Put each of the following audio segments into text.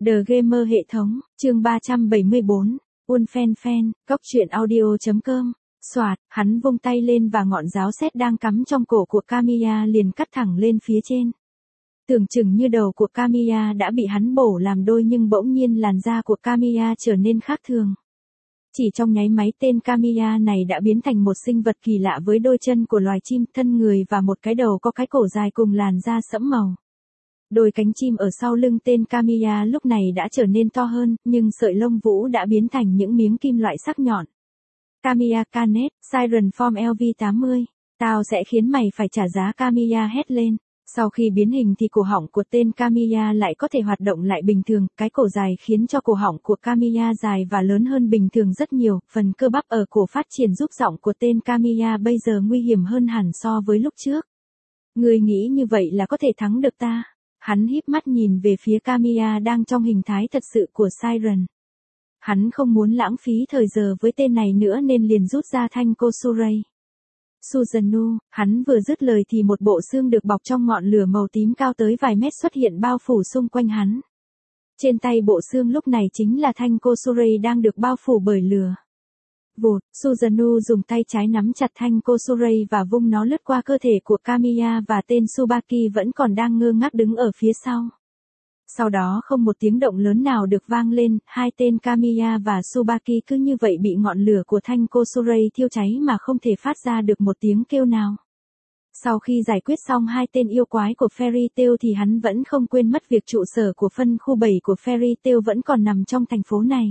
The Gamer hệ thống, chương 374, Unfan, Cóc truyện audio.com. Soạt, hắn vung tay lên và ngọn giáo sét đang cắm trong cổ của Kamiya liền cắt thẳng lên phía trên. Tưởng chừng như đầu của Kamiya đã bị hắn bổ làm đôi nhưng bỗng nhiên làn da của Kamiya trở nên khác thường. Chỉ trong nháy máy tên Kamiya này đã biến thành một sinh vật kỳ lạ với đôi chân của loài chim, thân người và một cái đầu có cái cổ dài cùng làn da sẫm màu. Đôi cánh chim ở sau lưng tên Kamiya lúc này đã trở nên to hơn, nhưng sợi lông vũ đã biến thành những miếng kim loại sắc nhọn. Kamiya Canet, Siren Form LV80. Tao sẽ khiến mày phải trả giá, Kamiya hét lên. Sau khi biến hình thì cổ họng của tên Kamiya lại có thể hoạt động lại bình thường, cái cổ dài khiến cho cổ họng của Kamiya dài và lớn hơn bình thường rất nhiều, phần cơ bắp ở cổ phát triển giúp giọng của tên Kamiya bây giờ nguy hiểm hơn hẳn so với lúc trước. Ngươi nghĩ như vậy là có thể thắng được ta? Hắn híp mắt nhìn về phía Kamiya đang trong hình thái thật sự của Siren. Hắn không muốn lãng phí thời giờ với tên này nữa nên liền rút ra thanh Kosurei. Suzano, hắn vừa dứt lời thì một bộ xương được bọc trong ngọn lửa màu tím cao tới vài mét xuất hiện bao phủ xung quanh hắn. Trên tay bộ xương lúc này chính là thanh Kosurei đang được bao phủ bởi lửa. Vụt, Suzano dùng tay trái nắm chặt thanh Kosurei và vung nó lướt qua cơ thể của Kamiya và tên Tsubaki vẫn còn đang ngơ ngác đứng ở phía sau. Sau đó không một tiếng động lớn nào được vang lên, hai tên Kamiya và Tsubaki cứ như vậy bị ngọn lửa của thanh Kosurei thiêu cháy mà không thể phát ra được một tiếng kêu nào. Sau khi giải quyết xong hai tên yêu quái của Fairy Tail thì hắn vẫn không quên mất việc trụ sở của phân khu 7 của Fairy Tail vẫn còn nằm trong thành phố này.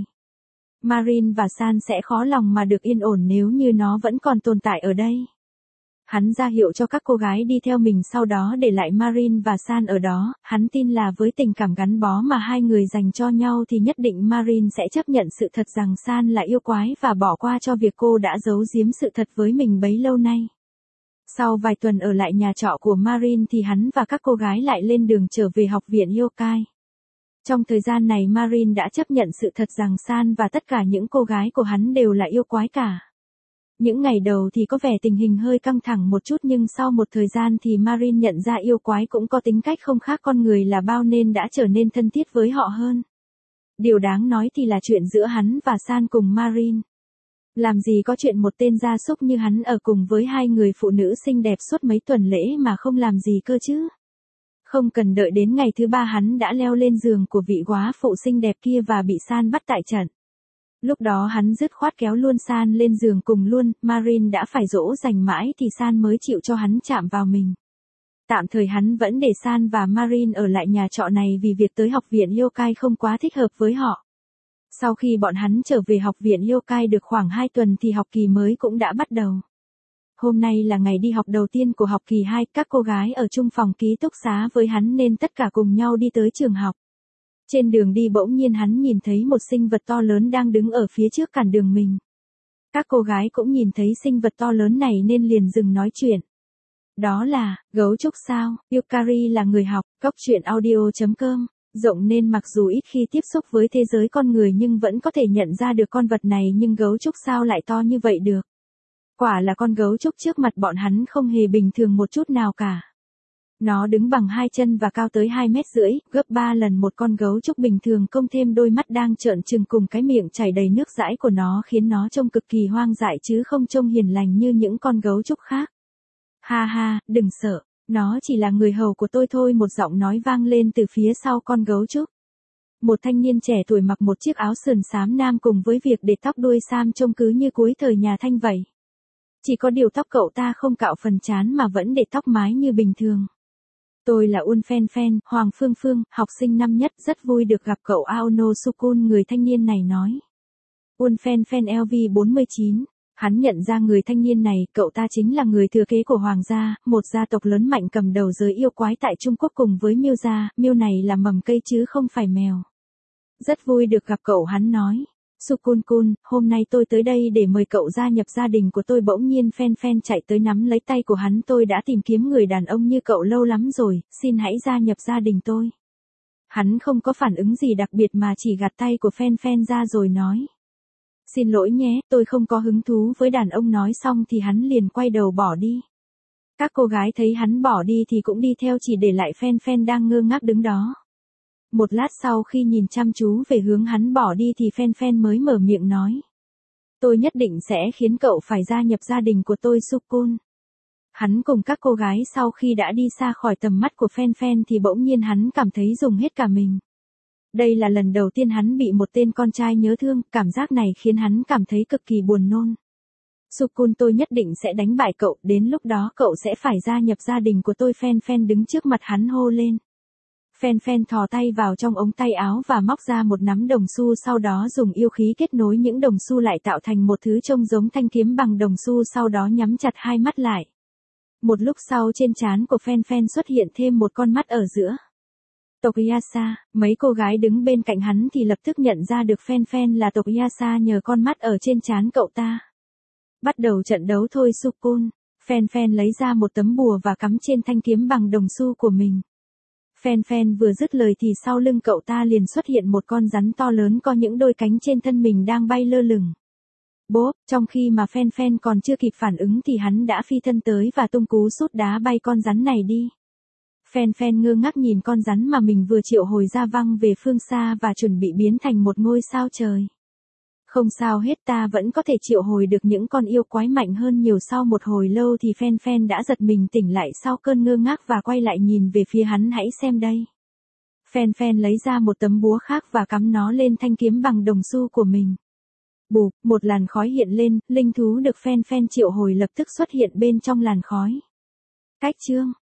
Marin và San sẽ khó lòng mà được yên ổn nếu như nó vẫn còn tồn tại ở đây. Hắn ra hiệu cho các cô gái đi theo mình sau đó để lại Marin và San ở đó, hắn tin là với tình cảm gắn bó mà hai người dành cho nhau thì nhất định Marin sẽ chấp nhận sự thật rằng San là yêu quái và bỏ qua cho việc cô đã giấu giếm sự thật với mình bấy lâu nay. Sau vài tuần ở lại nhà trọ của Marin thì hắn và các cô gái lại lên đường trở về học viện Yokai. Trong thời gian này Marin đã chấp nhận sự thật rằng San và tất cả những cô gái của hắn đều là yêu quái cả. Những ngày đầu thì có vẻ tình hình hơi căng thẳng một chút nhưng sau một thời gian thì Marin nhận ra yêu quái cũng có tính cách không khác con người là bao nên đã trở nên thân thiết với họ hơn. Điều đáng nói thì là chuyện giữa hắn và San cùng Marin. Làm gì có chuyện một tên gia súc như hắn ở cùng với hai người phụ nữ xinh đẹp suốt mấy tuần lễ mà không làm gì cơ chứ. Không cần đợi đến ngày thứ ba hắn đã leo lên giường của vị góa phụ xinh đẹp kia và bị San bắt tại trận. Lúc đó hắn dứt khoát kéo luôn San lên giường cùng luôn, Marin đã phải dỗ dành mãi thì San mới chịu cho hắn chạm vào mình. Tạm thời hắn vẫn để San và Marin ở lại nhà trọ này vì việc tới học viện Yokai không quá thích hợp với họ. Sau khi bọn hắn trở về học viện Yokai được khoảng 2 tuần thì học kỳ mới cũng đã bắt đầu. Hôm nay là ngày đi học đầu tiên của học kỳ 2, các cô gái ở chung phòng ký túc xá với hắn nên tất cả cùng nhau đi tới trường học. Trên đường đi bỗng nhiên hắn nhìn thấy một sinh vật to lớn đang đứng ở phía trước cản đường mình. Các cô gái cũng nhìn thấy sinh vật to lớn này nên liền dừng nói chuyện. Đó là, gấu trúc sao? Yukari là người học, Cóc truyện audio.com, rộng nên mặc dù ít khi tiếp xúc với thế giới con người nhưng vẫn có thể nhận ra được con vật này nhưng gấu trúc sao lại to như vậy được. Quả là con gấu trúc trước mặt bọn hắn không hề bình thường một chút nào cả. Nó đứng bằng hai chân và cao tới 2,5 mét, gấp 3 lần một con gấu trúc bình thường, công thêm đôi mắt đang trợn trừng cùng cái miệng chảy đầy nước dãi của nó khiến nó trông cực kỳ hoang dại chứ không trông hiền lành như những con gấu trúc khác. Ha ha, đừng sợ, nó chỉ là người hầu của tôi thôi, một giọng nói vang lên từ phía sau con gấu trúc. Một thanh niên trẻ tuổi mặc một chiếc áo sườn xám nam cùng với việc để tóc đuôi sam trông cứ như cuối thời nhà Thanh vậy. Chỉ có điều tóc cậu ta không cạo phần trán mà vẫn để tóc mái như bình thường. Tôi là Unfan, Hoàng Phương Phương, học sinh năm nhất, rất vui được gặp cậu Aono Sukun, người thanh niên này nói. Unfan LV49, hắn nhận ra người thanh niên này, cậu ta chính là người thừa kế của Hoàng gia, một gia tộc lớn mạnh cầm đầu giới yêu quái tại Trung Quốc cùng với Miêu gia, Miêu này là mầm cây chứ không phải mèo. Rất vui được gặp cậu, hắn nói. Sukun, hôm nay tôi tới đây để mời cậu gia nhập gia đình của tôi. Bỗng nhiên Fan chạy tới nắm lấy tay của hắn. Tôi đã tìm kiếm người đàn ông như cậu lâu lắm rồi, xin hãy gia nhập gia đình tôi. Hắn không có phản ứng gì đặc biệt mà chỉ gạt tay của Fan ra rồi nói. Xin lỗi nhé, tôi không có hứng thú với đàn ông. Nói xong thì hắn liền quay đầu bỏ đi. Các cô gái thấy hắn bỏ đi thì cũng đi theo chỉ để lại Fan đang ngơ ngác đứng đó. Một lát sau khi nhìn chăm chú về hướng hắn bỏ đi thì Phen Phen mới mở miệng nói. Tôi nhất định sẽ khiến cậu phải gia nhập gia đình của tôi Sukun. Hắn cùng các cô gái sau khi đã đi xa khỏi tầm mắt của Phen Phen thì bỗng nhiên hắn cảm thấy dùng hết cả mình. Đây là lần đầu tiên hắn bị một tên con trai nhớ thương, cảm giác này khiến hắn cảm thấy cực kỳ buồn nôn. Sukun, tôi nhất định sẽ đánh bại cậu, đến lúc đó cậu sẽ phải gia nhập gia đình của tôi. Phen Phen đứng trước mặt hắn hô lên. Phen Phen thò tay vào trong ống tay áo và móc ra một nắm đồng xu, sau đó dùng yêu khí kết nối những đồng xu lại tạo thành một thứ trông giống thanh kiếm bằng đồng xu, sau đó nhắm chặt hai mắt lại. Một lúc sau trên trán của Phen Phen xuất hiện thêm một con mắt ở giữa. Tộc Yasa, mấy cô gái đứng bên cạnh hắn thì lập tức nhận ra được Phen Phen là tộc Yasa nhờ con mắt ở trên trán cậu ta. Bắt đầu trận đấu thôi Sukun. Phen Phen lấy ra một tấm bùa và cắm trên thanh kiếm bằng đồng xu của mình. Phen Phen vừa dứt lời thì sau lưng cậu ta liền xuất hiện một con rắn to lớn có những đôi cánh trên thân mình đang bay lơ lửng. Bốp, trong khi mà Phen Phen còn chưa kịp phản ứng thì hắn đã phi thân tới và tung cú sút đá bay con rắn này đi. Phen Phen ngơ ngác nhìn con rắn mà mình vừa triệu hồi ra văng về phương xa và chuẩn bị biến thành một ngôi sao trời. Không sao hết, ta vẫn có thể triệu hồi được những con yêu quái mạnh hơn nhiều. Sau một hồi lâu thì Phen Phen đã giật mình tỉnh lại sau cơn ngơ ngác và quay lại nhìn về phía hắn. Hãy xem đây. Phen Phen lấy ra một tấm búa khác và cắm nó lên thanh kiếm bằng đồng xu của mình. Bụp, một làn khói hiện lên, linh thú được Phen Phen triệu hồi lập tức xuất hiện bên trong làn khói. Cách chương